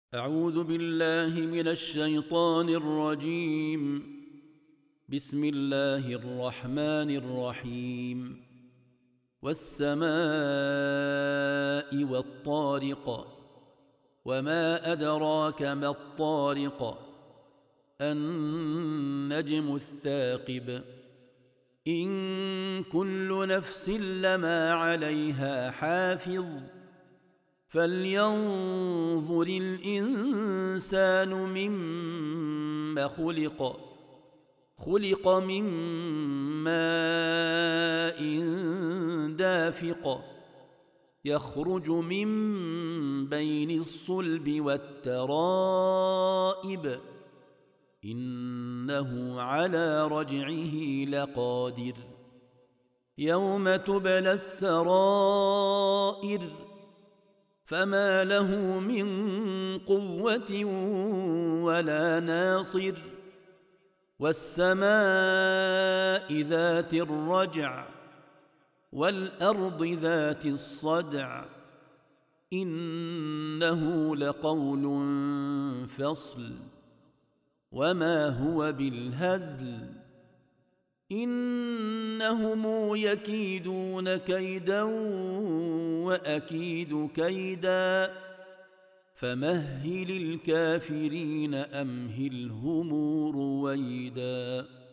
أعوذ بالله من الشيطان الرجيم. بسم الله الرحمن الرحيم. والسماء والطارق، وما أدراك ما الطارق، النجم الثاقب. إن كل نفس لما عليها حافظ، فلينظر الإنسان مما خلق. خلق من ماء دافق، يخرج من بين الصلب والترائب، إنه على رجعه لقادر. يوم تبلى السرائر، فما له من قوة ولا ناصر. والسماء ذات الرجع، والأرض ذات الصدع، إنه لقول فصل، وما هو بالهزل. إنهم يكيدون كيدا وأكيد كيدا، فمهل الكافرين أمهلهم رويدا.